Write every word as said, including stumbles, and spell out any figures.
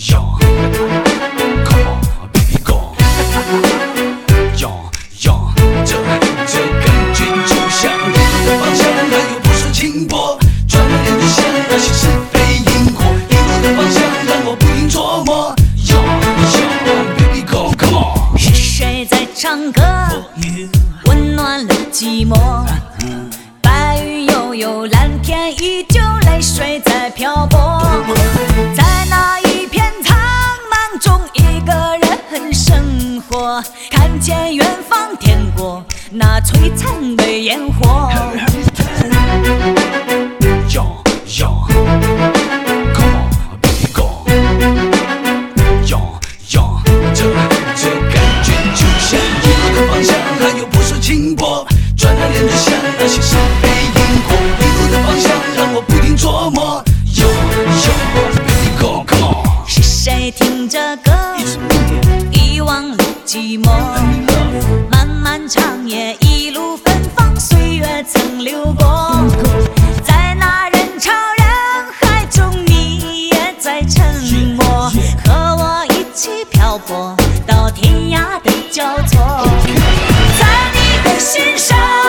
Yo, come on, baby go. Yo, yo, 这这感觉就像一路的方向，它又不说轻薄，转了脸就像那些是非因果，一路的方向让我不停琢磨。Yo, yo, baby go, come on. 是谁在唱歌？温暖了寂寞。白云悠悠，蓝天依旧，泪水在漂泊。在那一片苍茫中，一个人生活，看见远方天国那璀璨的烟火。 Yo, yo, come on, baby go. Yo, yo, 这这感觉就像一路的方向，它又不说轻薄，转了脸就像那些是非因果，一路的方向让我不停琢磨。Yo, yo, baby go, come on. 是谁听着歌，遗忘了寂寞？漫漫长夜，一路芬芳，岁月曾流过。在那人潮人海中，你也在沉默，和我一起漂泊到天涯的交错。在你的心上。